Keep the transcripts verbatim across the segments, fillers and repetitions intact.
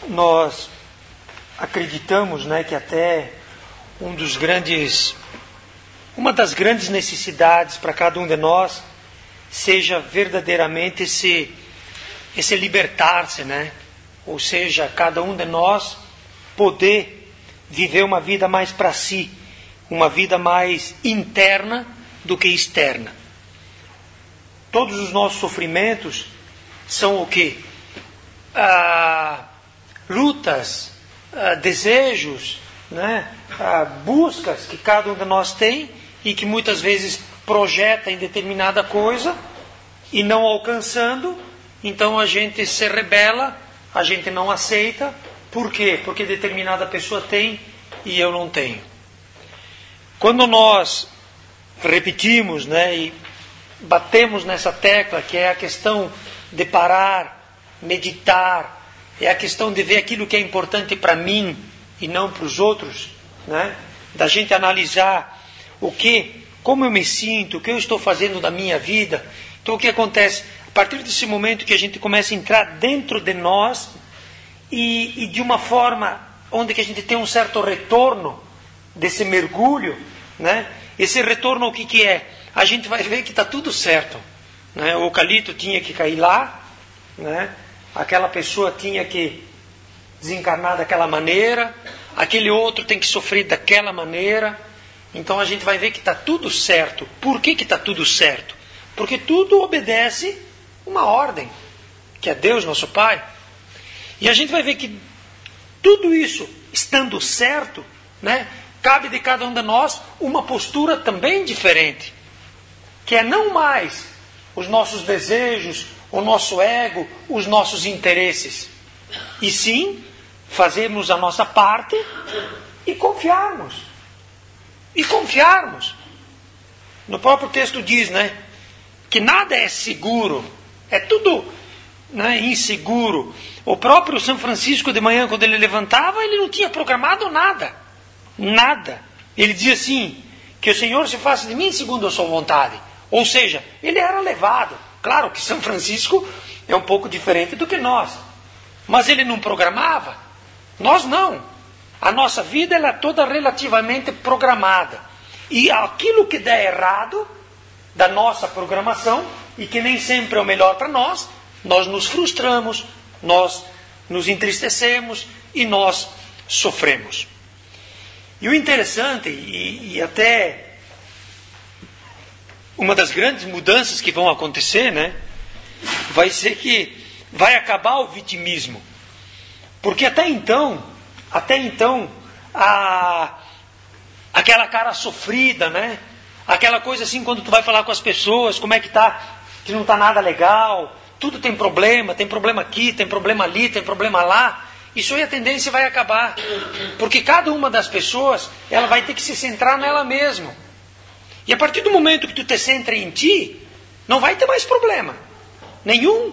nós acreditamos, né, que até um dos grandes, uma das grandes necessidades para cada um de nós seja verdadeiramente esse, esse libertar-se, né? Ou seja, cada um de nós poder viver uma vida mais para si, uma vida mais interna do que externa. Todos os nossos sofrimentos são o quê? Ah, lutas, ah, desejos, né? ah, buscas que cada um de nós tem e que muitas vezes projeta em determinada coisa e não alcançando, então a gente se rebela, a gente não aceita. Por quê? Porque determinada pessoa tem e eu não tenho. Quando nós repetimos, né, e batemos nessa tecla, que é a questão de parar, meditar, é a questão de ver aquilo que é importante para mim e não para os outros, né? Da gente analisar o que, como eu me sinto, o que eu estou fazendo da minha vida. Então o que acontece? A partir desse momento que a gente começa a entrar dentro de nós e, e de uma forma onde que a gente tem um certo retorno desse mergulho, né? Esse retorno o que, que é? A gente vai ver que está tudo certo, né? O eucalipto tinha que cair lá, né? Aquela pessoa tinha que desencarnar daquela maneira, aquele outro tem que sofrer daquela maneira. Então a gente vai ver que está tudo certo. Por que que está tudo certo? Porque tudo obedece uma ordem, que é Deus, nosso Pai. E a gente vai ver que tudo isso, estando certo, né, cabe de cada um de nós uma postura também diferente, que é não mais os nossos desejos, o nosso ego, os nossos interesses, e sim fazermos a nossa parte e confiarmos. E confiarmos. No próprio texto diz, né, que nada é seguro, é tudo, né, inseguro. O próprio São Francisco de manhã, quando ele levantava, ele não tinha programado nada. Nada. Ele dizia assim, que o Senhor se faça de mim segundo a sua vontade. Ou seja, ele era levado. Claro que São Francisco é um pouco diferente do que nós. Mas ele não programava. Nós não. A nossa vida ela é toda relativamente programada. E aquilo que der errado da nossa programação, e que nem sempre é o melhor para nós, nós nos frustramos, nós nos entristecemos e nós sofremos. E o interessante, e, e até uma das grandes mudanças que vão acontecer, né, vai ser que vai acabar o vitimismo. Porque até então, até então, a, aquela cara sofrida, né, aquela coisa assim, quando tu vai falar com as pessoas, como é que tá, que não está nada legal, tudo tem problema, tem problema aqui, tem problema ali, tem problema lá. Isso aí a tendência vai acabar. Porque cada uma das pessoas, ela vai ter que se centrar nela mesma. E a partir do momento que tu te centra em ti, não vai ter mais problema. Nenhum.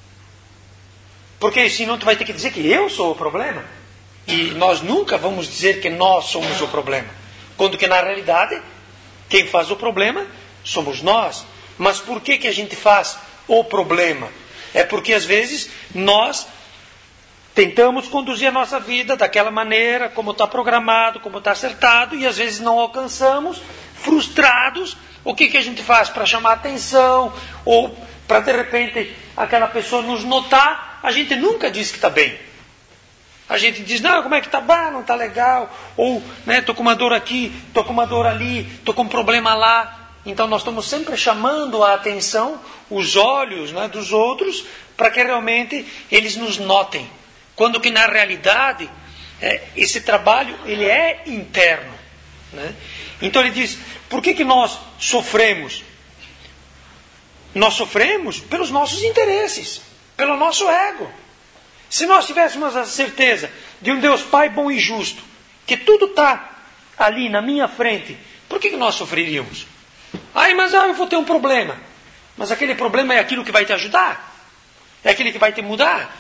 Porque senão tu vai ter que dizer que eu sou o problema. E nós nunca vamos dizer que nós somos o problema. Quando que na realidade, quem faz o problema somos nós. Mas por que que a gente faz o problema? É porque às vezes nós tentamos conduzir a nossa vida daquela maneira, como está programado, como está acertado, e às vezes não alcançamos, frustrados. O que que a gente faz para chamar atenção, ou para de repente aquela pessoa nos notar? A gente nunca diz que está bem. A gente diz, não, como é que está? Bah, não está legal. Ou, né, estou com uma dor aqui, estou com uma dor ali, estou com um problema lá. Então nós estamos sempre chamando a atenção, os olhos, né, dos outros, para que realmente eles nos notem. Quando que na realidade, é, esse trabalho ele é interno. Né? Então ele diz, por que que nós sofremos? Nós sofremos pelos nossos interesses, pelo nosso ego. Se nós tivéssemos a certeza de um Deus Pai bom e justo, que tudo está ali na minha frente, por que que nós sofreríamos? Ai, mas ah, eu vou ter um problema. Mas aquele problema é aquilo que vai te ajudar? É aquele que vai te mudar?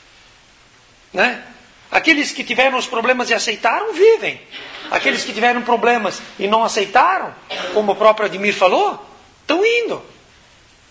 Né? Aqueles que tiveram os problemas e aceitaram, vivem. Aqueles que tiveram problemas e não aceitaram, como o próprio Ademir falou, estão indo.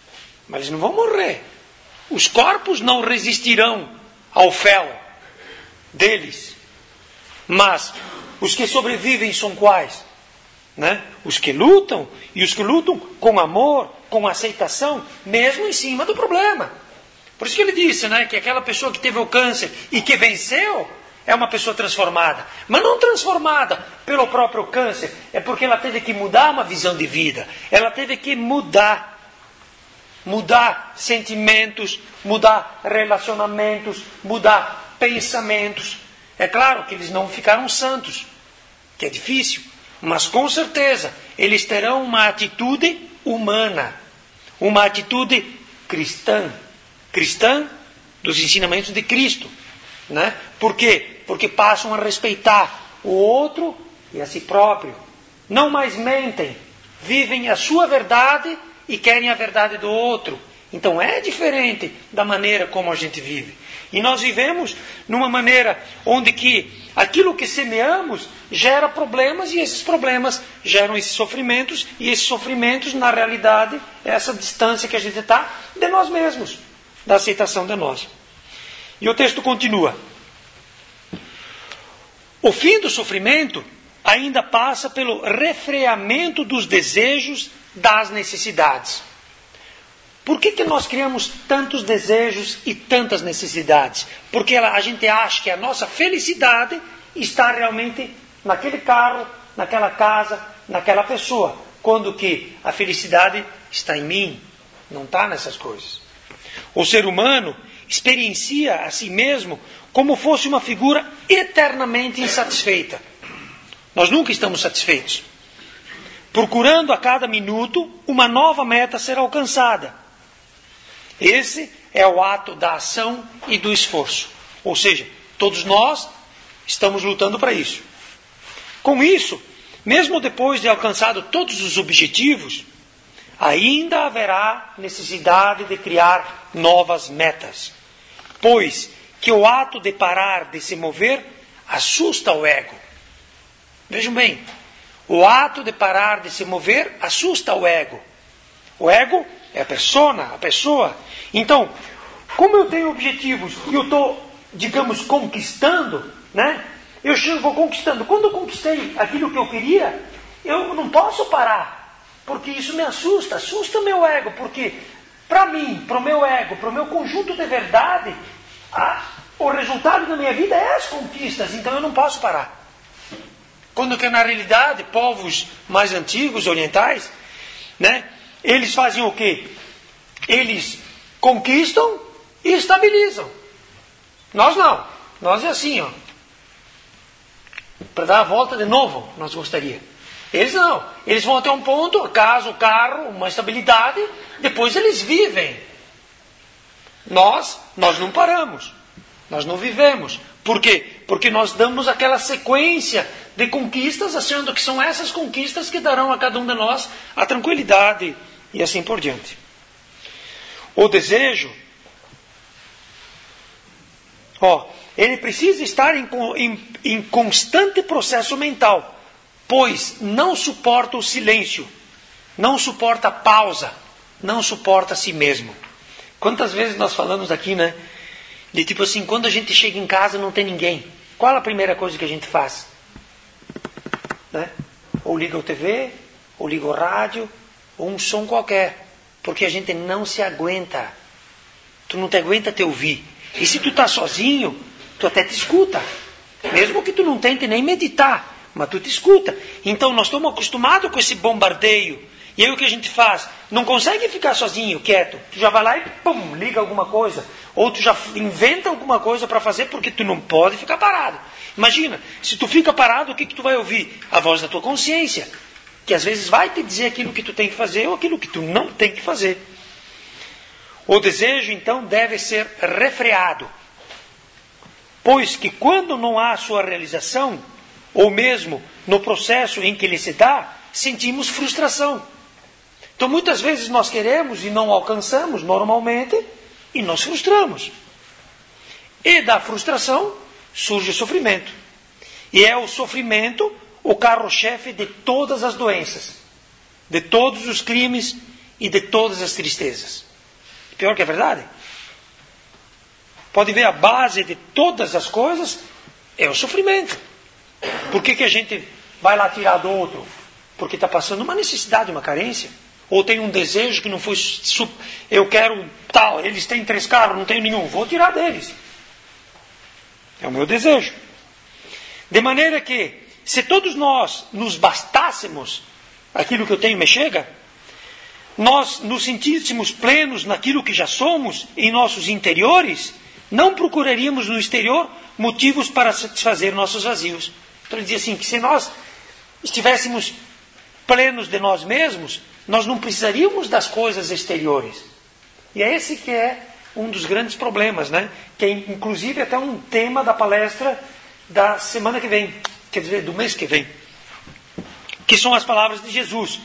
Mas eles não vão morrer. Os corpos não resistirão ao fel. deles. Mas os que sobrevivem são quais? Né? Os que lutam, e os que lutam com amor, com aceitação, mesmo em cima do problema. Por isso que ele disse, né, que aquela pessoa que teve o câncer e que venceu, é uma pessoa transformada. Mas não transformada pelo próprio câncer, é porque ela teve que mudar uma visão de vida. Ela teve que mudar. Mudar sentimentos, mudar relacionamentos, mudar pensamentos. É claro que eles não ficaram santos, que é difícil. Mas com certeza, eles terão uma atitude humana. Uma atitude cristã. Cristã dos ensinamentos de Cristo. Né? Por quê? Porque passam a respeitar o outro e a si próprio. Não mais mentem. Vivem a sua verdade e querem a verdade do outro. Então é diferente da maneira como a gente vive. E nós vivemos numa maneira onde que aquilo que semeamos gera problemas, e esses problemas geram esses sofrimentos, e esses sofrimentos, na realidade, é essa distância que a gente está de nós mesmos, da aceitação de nós. E o texto continua. O fim do sofrimento ainda passa pelo refreamento dos desejos, das necessidades. Por que que nós criamos tantos desejos e tantas necessidades? Porque ela, a gente acha que a nossa felicidade está realmente naquele carro, naquela casa, naquela pessoa. Quando que a felicidade está em mim, não está nessas coisas. O ser humano experiencia a si mesmo como fosse uma figura eternamente insatisfeita. Nós nunca estamos satisfeitos. Procurando a cada minuto uma nova meta a ser alcançada. Esse é o ato da ação e do esforço. Ou seja, todos nós estamos lutando para isso. Com isso, mesmo depois de alcançado todos os objetivos, ainda haverá necessidade de criar novas metas. Pois que o ato de parar de se mover assusta o ego. Vejam bem, o ato de parar de se mover assusta o ego. O ego é a persona, a pessoa. Então, como eu tenho objetivos e eu estou, digamos, conquistando, né? Eu vou conquistando. Quando eu conquistei aquilo que eu queria, eu não posso parar, porque isso me assusta, assusta o meu ego, porque para mim, para o meu ego, para o meu conjunto de verdade, a, o resultado da minha vida é as conquistas, então eu não posso parar. Quando que na realidade, povos mais antigos, orientais, né, eles fazem o quê? Eles conquistam e estabilizam. Nós não. Nós é assim, ó. Para dar a volta de novo, nós gostaria. Eles não. Eles vão até um ponto, a casa, o carro, uma estabilidade, depois eles vivem. Nós, nós não paramos. Nós não vivemos. Por quê? Porque nós damos aquela sequência de conquistas, achando que são essas conquistas que darão a cada um de nós a tranquilidade e assim por diante. O desejo, ó, ele precisa estar em, em, em constante processo mental, pois não suporta o silêncio, não suporta a pausa, não suporta a si mesmo. Quantas vezes nós falamos aqui, né? De tipo assim, quando a gente chega em casa não tem ninguém. Qual a primeira coisa que a gente faz? Né? Ou liga o T V, ou liga o rádio, ou um som qualquer. Porque a gente não se aguenta. Tu não te aguenta te ouvir. E se tu está sozinho, tu até te escuta. Mesmo que tu não tente nem meditar, mas tu te escuta. Então nós estamos acostumados com esse bombardeio. E aí o que a gente faz? Não consegue ficar sozinho, quieto. Tu já vai lá e pum, liga alguma coisa. Ou tu já inventa alguma coisa para fazer, porque tu não pode ficar parado. Imagina, se tu fica parado, o que, que tu vai ouvir? A voz da tua consciência. Que às vezes vai te dizer aquilo que tu tem que fazer ou aquilo que tu não tem que fazer. O desejo, então, deve ser refreado. Pois que quando não há sua realização, ou mesmo no processo em que ele se dá, sentimos frustração. Então, muitas vezes nós queremos e não alcançamos normalmente, e nós frustramos. E da frustração surge o sofrimento. E é o sofrimento o carro-chefe de todas as doenças, de todos os crimes e de todas as tristezas. Pior que é verdade. Pode ver, a base de todas as coisas é o sofrimento. Por que que a gente vai lá tirar do outro? Porque está passando uma necessidade, uma carência. Ou tem um desejo que não foi... Eu quero tal, eles têm três carros, não tenho nenhum. Vou tirar deles. É o meu desejo. De maneira que, se todos nós nos bastássemos, aquilo que eu tenho me chega, nós nos sentíssemos plenos naquilo que já somos, em nossos interiores, não procuraríamos no exterior motivos para satisfazer nossos vazios. Então ele diz assim, que se nós estivéssemos plenos de nós mesmos, nós não precisaríamos das coisas exteriores. E é esse que é um dos grandes problemas, né? Que é inclusive até um tema da palestra da semana que vem, quer dizer, do mês que vem, que são as palavras de Jesus.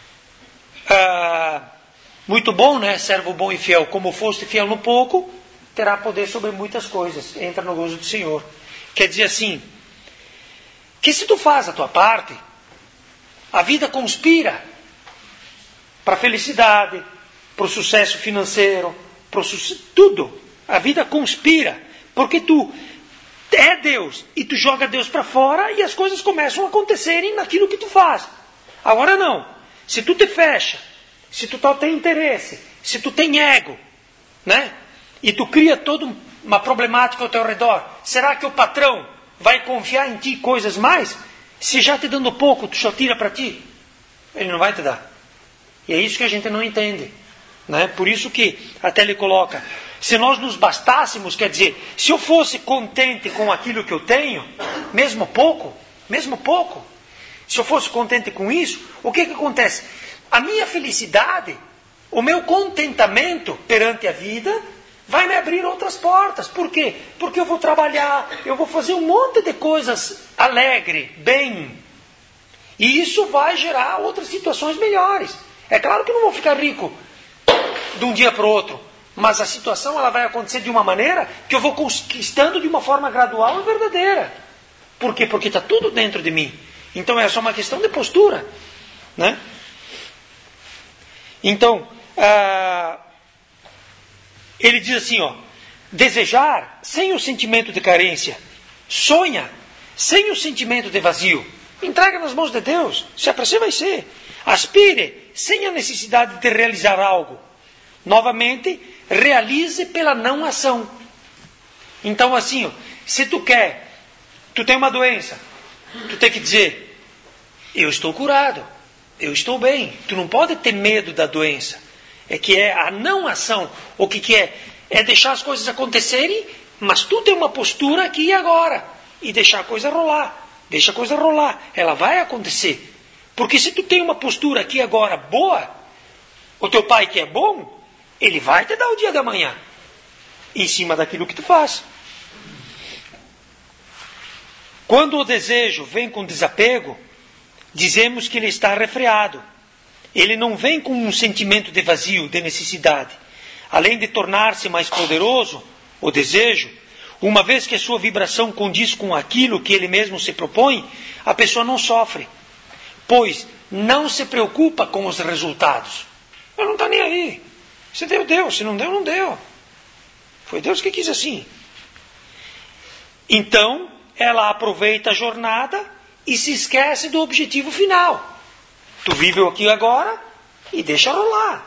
Ah, muito bom, né? Servo bom e fiel, como foste fiel no pouco, terá poder sobre muitas coisas. Entra no gozo do Senhor. Quer dizer assim, que se tu faz a tua parte, a vida conspira para a felicidade, para o sucesso financeiro, para o sucesso, tudo. A vida conspira, porque tu é Deus e tu joga Deus para fora e as coisas começam a acontecerem naquilo que tu faz. Agora não. Se tu te fecha, se tu tem interesse, se tu tem ego, né? E tu cria toda uma problemática ao teu redor, será que o patrão vai confiar em ti coisas mais? Se já te dando pouco, tu só tira para ti? Ele não vai te dar. E é isso que a gente não entende, né? Por isso que até ele coloca, se nós nos bastássemos, quer dizer, se eu fosse contente com aquilo que eu tenho, mesmo pouco, mesmo pouco, se eu fosse contente com isso, o que que acontece? A minha felicidade, o meu contentamento perante a vida, vai me abrir outras portas. Por quê? Porque eu vou trabalhar, eu vou fazer um monte de coisas alegre, bem. E isso vai gerar outras situações melhores. É claro que eu não vou ficar rico de um dia para o outro, mas a situação ela vai acontecer de uma maneira que eu vou conquistando de uma forma gradual e verdadeira. Por quê? Porque está tudo dentro de mim. Então é só uma questão de postura, né? Então, ah, ele diz assim, ó, desejar sem o sentimento de carência, sonha sem o sentimento de vazio, entrega nas mãos de Deus, se é para ser, vai ser. Aspire sem a necessidade de realizar algo. Novamente, realize pela não ação. Então assim, ó, se tu quer, tu tem uma doença, tu tem que dizer, eu estou curado, eu estou bem. Tu não pode ter medo da doença. É que é a não ação. O que, que é? É deixar as coisas acontecerem, mas tu tem uma postura aqui e agora. E deixar a coisa rolar. Deixa a coisa rolar. Ela vai acontecer. Porque se tu tem uma postura aqui e agora boa, o teu pai que é bom, ele vai te dar o dia da manhã. Em cima daquilo que tu faz. Quando o desejo vem com desapego, dizemos que ele está refreado. Ele não vem com um sentimento de vazio, de necessidade. Além de tornar-se mais poderoso, o desejo, uma vez que a sua vibração condiz com aquilo que ele mesmo se propõe, a pessoa não sofre, pois não se preocupa com os resultados. Ela não está nem aí. Se deu, deu. Se não deu, não deu. Foi Deus que quis assim. Então, ela aproveita a jornada e se esquece do objetivo final. Tu vive aqui agora e deixa rolar.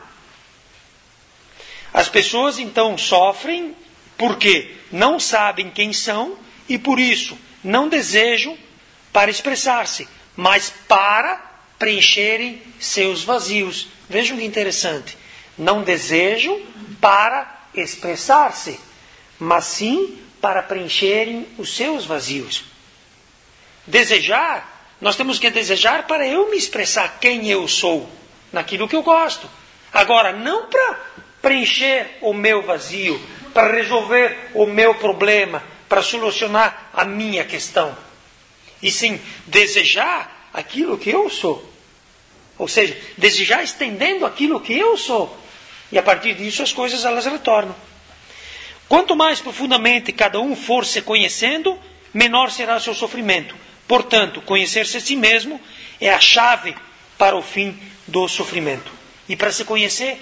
As pessoas então sofrem porque não sabem quem são e por isso não desejam para expressar-se, mas para preencherem seus vazios. Vejam que interessante. Não desejam para expressar-se, mas sim para preencherem os seus vazios. Desejar, nós temos que desejar para eu me expressar quem eu sou, naquilo que eu gosto. Agora, não para preencher o meu vazio, para resolver o meu problema, para solucionar a minha questão. E sim, desejar aquilo que eu sou. Ou seja, desejar estendendo aquilo que eu sou. E a partir disso as coisas elas retornam. Quanto mais profundamente cada um for se conhecendo, menor será o seu sofrimento. Portanto, conhecer-se a si mesmo é a chave para o fim do sofrimento. E para se conhecer,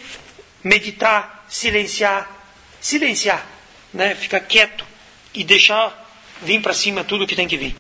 meditar, silenciar, silenciar, né? Ficar quieto e deixar vir para cima tudo que tem que vir.